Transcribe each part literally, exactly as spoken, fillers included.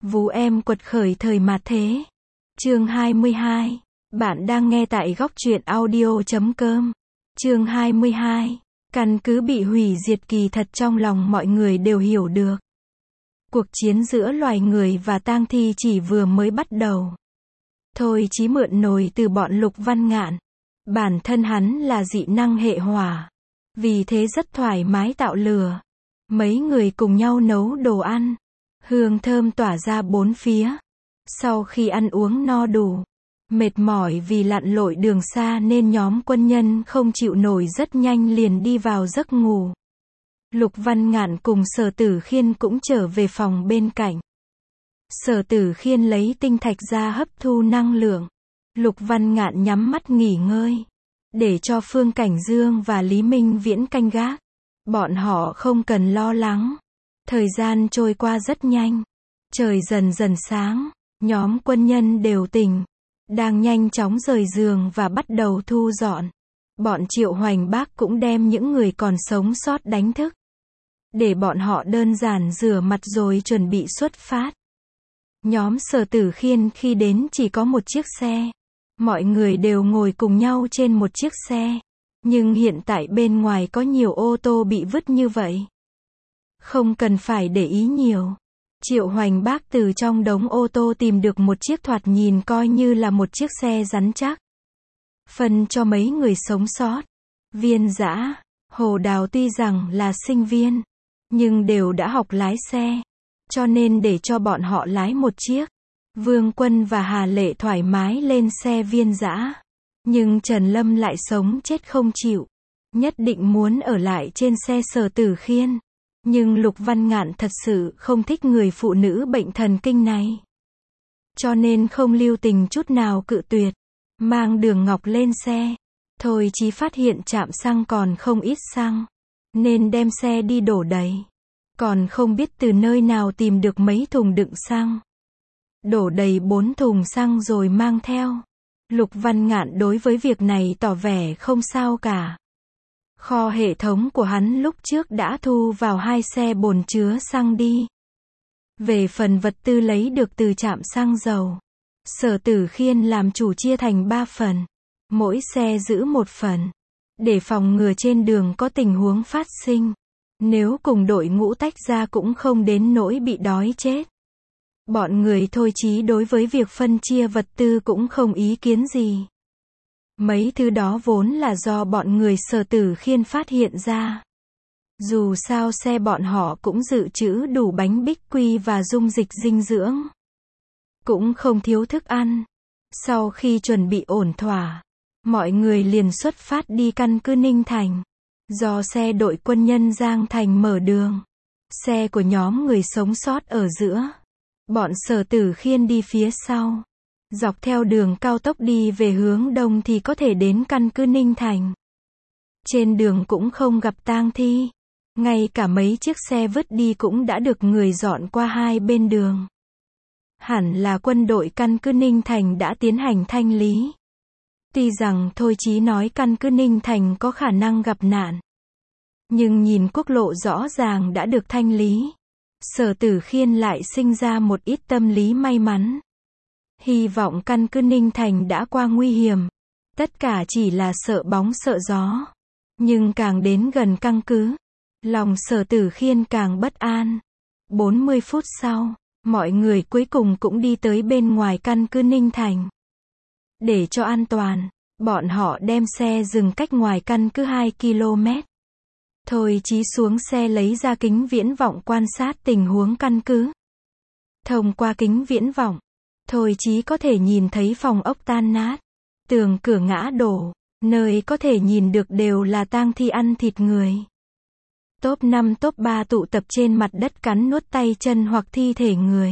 Vú em quật khởi thời mạt thế. Chương hai mươi hai. Bạn đang nghe tại góc truyện audio chấm com. Chương hai mươi hai. Căn cứ bị hủy diệt kỳ thật trong lòng mọi người đều hiểu được. Cuộc chiến giữa loài người và tang thi chỉ vừa mới bắt đầu. Thôi Chí mượn nồi từ bọn Lục Văn Ngạn. Bản thân hắn là dị năng hệ hỏa. Vì thế rất thoải mái tạo lửa. Mấy người cùng nhau nấu đồ ăn. Hương thơm tỏa ra bốn phía. Sau khi ăn uống no đủ, mệt mỏi vì lặn lội đường xa nên nhóm quân nhân không chịu nổi rất nhanh liền đi vào giấc ngủ. Lục Văn Ngạn cùng Sở Tử Khiên cũng trở về phòng bên cạnh. Sở Tử Khiên lấy tinh thạch ra hấp thu năng lượng. Lục Văn Ngạn nhắm mắt nghỉ ngơi. Để cho Phương Cảnh Dương và Lý Minh Viễn canh gác. Bọn họ không cần lo lắng. Thời gian trôi qua rất nhanh. Trời dần dần sáng. Nhóm quân nhân đều tỉnh. Đang nhanh chóng rời giường và bắt đầu thu dọn. Bọn Triệu Hoành Bác cũng đem những người còn sống sót đánh thức. Để bọn họ đơn giản rửa mặt rồi chuẩn bị xuất phát. Nhóm Sở Tử Khiên khi đến chỉ có một chiếc xe. Mọi người đều ngồi cùng nhau trên một chiếc xe. Nhưng hiện tại bên ngoài có nhiều ô tô bị vứt như vậy. Không cần phải để ý nhiều. Triệu Hoành Bác từ trong đống ô tô tìm được một chiếc thoạt nhìn coi như là một chiếc xe rắn chắc. Phân cho mấy người sống sót. Viên Dã, Hồ Đào tuy rằng là sinh viên, nhưng đều đã học lái xe. Cho nên để cho bọn họ lái một chiếc. Vương Quân và Hà Lệ thoải mái lên xe Viên Dã. Nhưng Trần Lâm lại sống chết không chịu. Nhất định muốn ở lại trên xe Sở Tử Khiên. Nhưng Lục Văn Ngạn thật sự không thích người phụ nữ bệnh thần kinh này. Cho nên không lưu tình chút nào cự tuyệt. Mang Đường Ngọc lên xe. Thôi Chí phát hiện trạm xăng còn không ít xăng. Nên đem xe đi đổ đầy. Còn không biết từ nơi nào tìm được mấy thùng đựng xăng. Đổ đầy bốn thùng xăng rồi mang theo. Lục Văn Ngạn đối với việc này tỏ vẻ không sao cả. Kho hệ thống của hắn lúc trước đã thu vào hai xe bồn chứa xăng đi. Về phần vật tư lấy được từ trạm xăng dầu, Sở Tử Khiên làm chủ chia thành ba phần. Mỗi xe giữ một phần. Để phòng ngừa trên đường có tình huống phát sinh. Nếu cùng đội ngũ tách ra cũng không đến nỗi bị đói chết. Bọn người Thôi Chí đối với việc phân chia vật tư cũng không ý kiến gì. Mấy thứ đó vốn là do bọn người Sở Tử Khiên phát hiện ra. Dù sao xe bọn họ cũng dự trữ đủ bánh bích quy và dung dịch dinh dưỡng. Cũng không thiếu thức ăn. Sau khi chuẩn bị ổn thỏa, mọi người liền xuất phát đi căn cứ Ninh Thành. Do xe đội quân nhân Giang Thành mở đường. Xe của nhóm người sống sót ở giữa. Bọn Sở Tử Khiên đi phía sau. Dọc theo đường cao tốc đi về hướng đông thì có thể đến căn cứ Ninh Thành. Trên đường cũng không gặp tang thi. Ngay cả mấy chiếc xe vứt đi cũng đã được người dọn qua hai bên đường. Hẳn là quân đội căn cứ Ninh Thành đã tiến hành thanh lý. Tuy rằng Thôi Chí nói căn cứ Ninh Thành có khả năng gặp nạn. Nhưng nhìn quốc lộ rõ ràng đã được thanh lý. Sở Tử Khiên lại sinh ra một ít tâm lý may mắn. Hy vọng căn cứ Ninh Thành đã qua nguy hiểm. Tất cả chỉ là sợ bóng sợ gió. Nhưng càng đến gần căn cứ, lòng Sở Tử Khiên càng bất an. bốn mươi phút sau, mọi người cuối cùng cũng đi tới bên ngoài căn cứ Ninh Thành. Để cho an toàn, bọn họ đem xe dừng cách ngoài căn cứ hai ki lô mét. Thôi Chí xuống xe lấy ra kính viễn vọng quan sát tình huống căn cứ. Thông qua kính viễn vọng, Thôi Chí có thể nhìn thấy phòng ốc tan nát, tường cửa ngã đổ, nơi có thể nhìn được đều là tang thi ăn thịt người. Top năm top ba tụ tập trên mặt đất cắn nuốt tay chân hoặc thi thể người.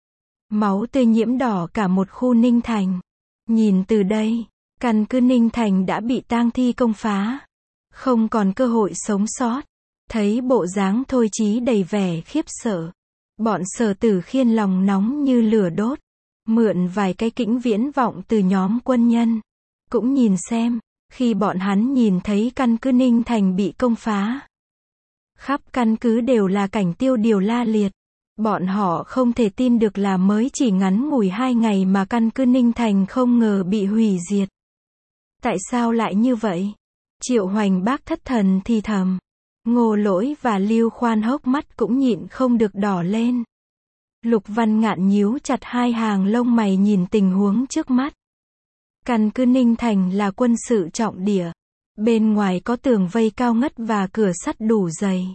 Máu tươi nhiễm đỏ cả một khu Ninh Thành. Nhìn từ đây, căn cứ Ninh Thành đã bị tang thi công phá. Không còn cơ hội sống sót. Thấy bộ dáng Thôi Chí đầy vẻ khiếp sợ. Bọn Sở Tử Khiên lòng nóng như lửa đốt. Mượn vài cái kính viễn vọng từ nhóm quân nhân. Cũng nhìn xem, khi bọn hắn nhìn thấy căn cứ Ninh Thành bị công phá. Khắp căn cứ đều là cảnh tiêu điều la liệt. Bọn họ không thể tin được là mới chỉ ngắn ngủi hai ngày mà căn cứ Ninh Thành không ngờ bị hủy diệt. Tại sao lại như vậy? Triệu Hoành Bác thất thần thì thầm. Ngô Lỗi và Lưu Khoan hốc mắt cũng nhịn không được đỏ lên. Lục Văn Ngạn nhíu chặt hai hàng lông mày nhìn tình huống trước mắt. Căn cứ Ninh Thành là quân sự trọng địa. Bên ngoài có tường vây cao ngất và cửa sắt đủ dày.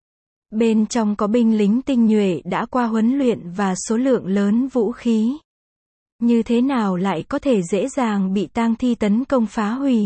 Bên trong có binh lính tinh nhuệ đã qua huấn luyện và số lượng lớn vũ khí. Như thế nào lại có thể dễ dàng bị tang thi tấn công phá hủy?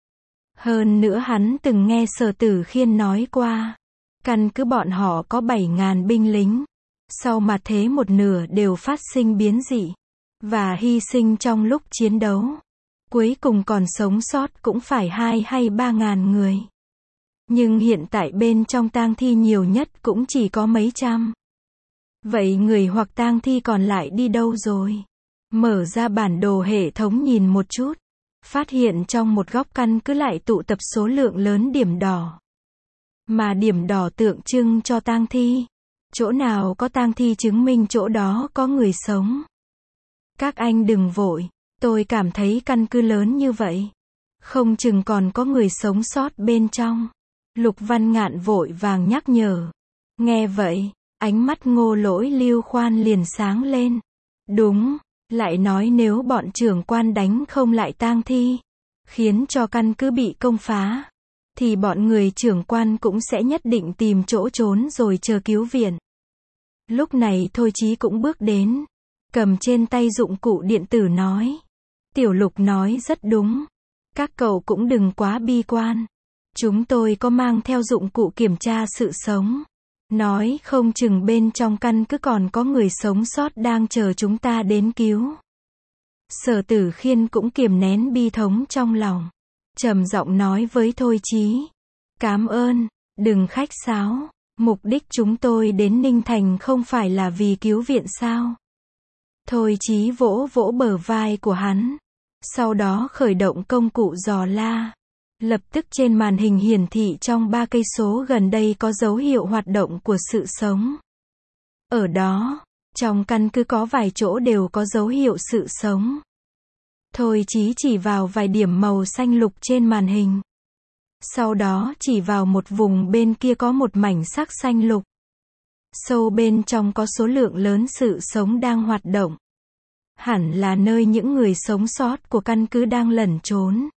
Hơn nữa hắn từng nghe Sở Tử Khiên nói qua. Căn cứ bọn họ có bảy ngàn binh lính. Sau mà thế một nửa đều phát sinh biến dị. Và hy sinh trong lúc chiến đấu. Cuối cùng còn sống sót cũng phải hai hay ba ngàn người. Nhưng hiện tại bên trong tang thi nhiều nhất cũng chỉ có mấy trăm. Vậy người hoặc tang thi còn lại đi đâu rồi? Mở ra bản đồ hệ thống nhìn một chút. Phát hiện trong một góc căn cứ lại tụ tập số lượng lớn điểm đỏ. Mà điểm đỏ tượng trưng cho tang thi. Chỗ nào có tang thi chứng minh chỗ đó có người sống. Các anh đừng vội. Tôi cảm thấy căn cứ lớn như vậy. Không chừng còn có người sống sót bên trong. Lục Văn Ngạn vội vàng nhắc nhở. Nghe vậy, ánh mắt Ngô Lỗi Lưu Khoan liền sáng lên. Đúng, lại nói nếu bọn trưởng quan đánh không lại tang thi, khiến cho căn cứ bị công phá, thì bọn người trưởng quan cũng sẽ nhất định tìm chỗ trốn rồi chờ cứu viện. Lúc này Thôi Chí cũng bước đến, cầm trên tay dụng cụ điện tử nói. Tiểu Lục nói rất đúng. Các cậu cũng đừng quá bi quan. Chúng tôi có mang theo dụng cụ kiểm tra sự sống. Nói không chừng bên trong căn cứ còn có người sống sót đang chờ chúng ta đến cứu. Sở Tử Khiên cũng kiềm nén bi thống trong lòng. Trầm giọng nói với Thôi Chí. Cảm ơn, đừng khách sáo. Mục đích chúng tôi đến Ninh Thành không phải là vì cứu viện sao? Thôi Chí vỗ vỗ bờ vai của hắn. Sau đó khởi động công cụ dò la. Lập tức trên màn hình hiển thị trong ba cây số gần đây có dấu hiệu hoạt động của sự sống. Ở đó, trong căn cứ có vài chỗ đều có dấu hiệu sự sống. Thôi Chí chỉ vào vài điểm màu xanh lục trên màn hình. Sau đó chỉ vào một vùng bên kia có một mảnh sắc xanh lục. Sâu bên trong có số lượng lớn sự sống đang hoạt động. Hẳn là nơi những người sống sót của căn cứ đang lẩn trốn.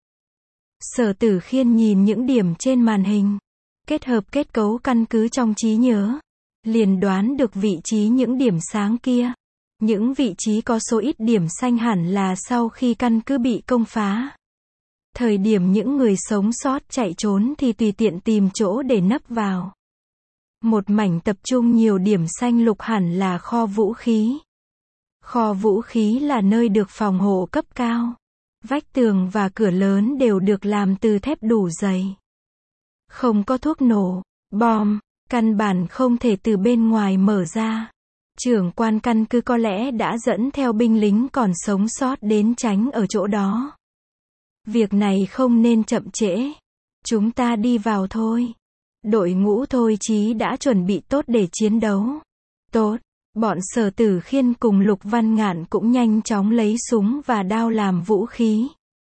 Sở Tử Khiên nhìn những điểm trên màn hình, kết hợp kết cấu căn cứ trong trí nhớ, liền đoán được vị trí những điểm sáng kia. Những vị trí có số ít điểm xanh hẳn là sau khi căn cứ bị công phá. Thời điểm những người sống sót chạy trốn thì tùy tiện tìm chỗ để nấp vào. Một mảnh tập trung nhiều điểm xanh lục hẳn là kho vũ khí. Kho vũ khí là nơi được phòng hộ cấp cao. Vách tường và cửa lớn đều được làm từ thép đủ dày. Không có thuốc nổ, bom, căn bản không thể từ bên ngoài mở ra. Trưởng quan căn cứ có lẽ đã dẫn theo binh lính còn sống sót đến tránh ở chỗ đó. Việc này không nên chậm trễ. Chúng ta đi vào thôi. Đội ngũ Thôi Chí đã chuẩn bị tốt để chiến đấu. Tốt. Bọn Sở Tử Khiên cùng Lục Văn Ngạn cũng nhanh chóng lấy súng và đao làm vũ khí.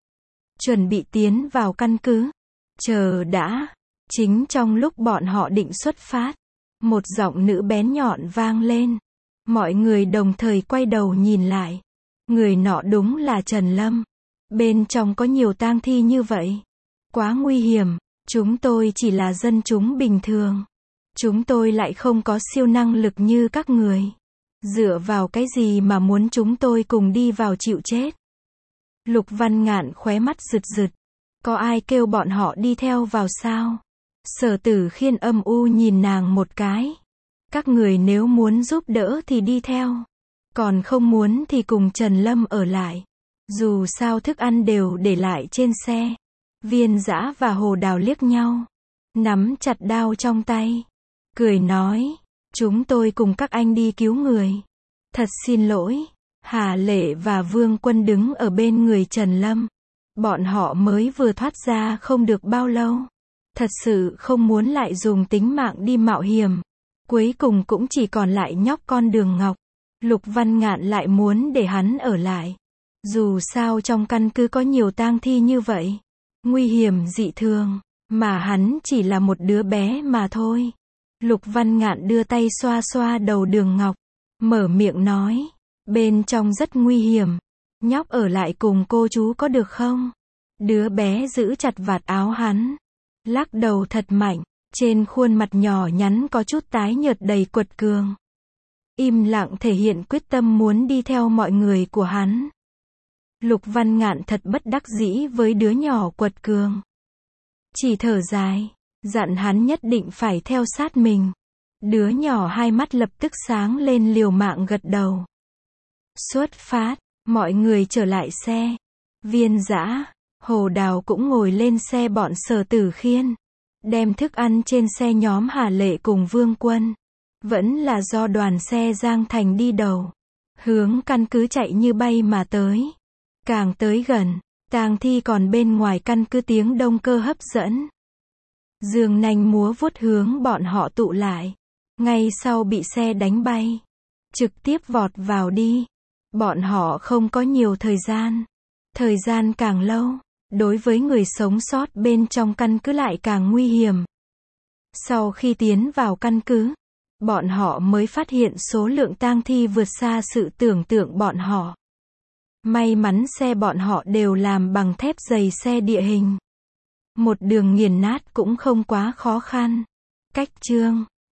Chuẩn bị tiến vào căn cứ. Chờ đã. Chính trong lúc bọn họ định xuất phát, một giọng nữ bén nhọn vang lên. Mọi người đồng thời quay đầu nhìn lại. Người nọ đúng là Trần Lâm. Bên trong có nhiều tang thi như vậy. Quá nguy hiểm. Chúng tôi chỉ là dân chúng bình thường. Chúng tôi lại không có siêu năng lực như các người. Dựa vào cái gì mà muốn chúng tôi cùng đi vào chịu chết? Lục Văn Ngạn khóe mắt rực rực. Có ai kêu bọn họ đi theo vào sao? Sở Tử Khiên âm u nhìn nàng một cái. Các người nếu muốn giúp đỡ thì đi theo. Còn không muốn thì cùng Trần Lâm ở lại. Dù sao thức ăn đều để lại trên xe. Viên Dã và Hồ Đào liếc nhau. Nắm chặt đao trong tay. Cười nói. Chúng tôi cùng các anh đi cứu người. Thật xin lỗi. Hà Lệ và Vương Quân đứng ở bên người Trần Lâm. Bọn họ mới vừa thoát ra không được bao lâu. Thật sự không muốn lại dùng tính mạng đi mạo hiểm. Cuối cùng cũng chỉ còn lại nhóc con Đường Ngọc. Lục Văn Ngạn lại muốn để hắn ở lại. Dù sao trong căn cứ có nhiều tang thi như vậy. Nguy hiểm dị thường. Mà hắn chỉ là một đứa bé mà thôi. Lục Văn Ngạn đưa tay xoa xoa đầu Đường Ngọc. Mở miệng nói. Bên trong rất nguy hiểm. Nhóc ở lại cùng cô chú có được không? Đứa bé giữ chặt vạt áo hắn. Lắc đầu thật mạnh. Trên khuôn mặt nhỏ nhắn có chút tái nhợt đầy quật cường. Im lặng thể hiện quyết tâm muốn đi theo mọi người của hắn. Lục Văn Ngạn thật bất đắc dĩ với đứa nhỏ quật cường. Chỉ thở dài. Dặn hắn nhất định phải theo sát mình. Đứa nhỏ hai mắt lập tức sáng lên liều mạng gật đầu. Xuất phát. Mọi người trở lại xe. Viên Dã, Hồ Đào cũng ngồi lên xe bọn Sở Tử Khiên. Đem thức ăn trên xe nhóm Hà Lệ cùng Vương Quân. Vẫn là do đoàn xe Giang Thành đi đầu. Hướng căn cứ chạy như bay mà tới. Càng tới gần, tang thi còn bên ngoài căn cứ tiếng động cơ hấp dẫn. Dương nanh múa vuốt hướng bọn họ tụ lại. Ngay sau bị xe đánh bay. Trực tiếp vọt vào đi. Bọn họ không có nhiều thời gian. Thời gian càng lâu, đối với người sống sót bên trong căn cứ lại càng nguy hiểm. Sau khi tiến vào căn cứ, bọn họ mới phát hiện số lượng tang thi vượt xa sự tưởng tượng bọn họ. May mắn xe bọn họ đều làm bằng thép dày xe địa hình. Một đường nghiền nát cũng không quá khó khăn. Cách chương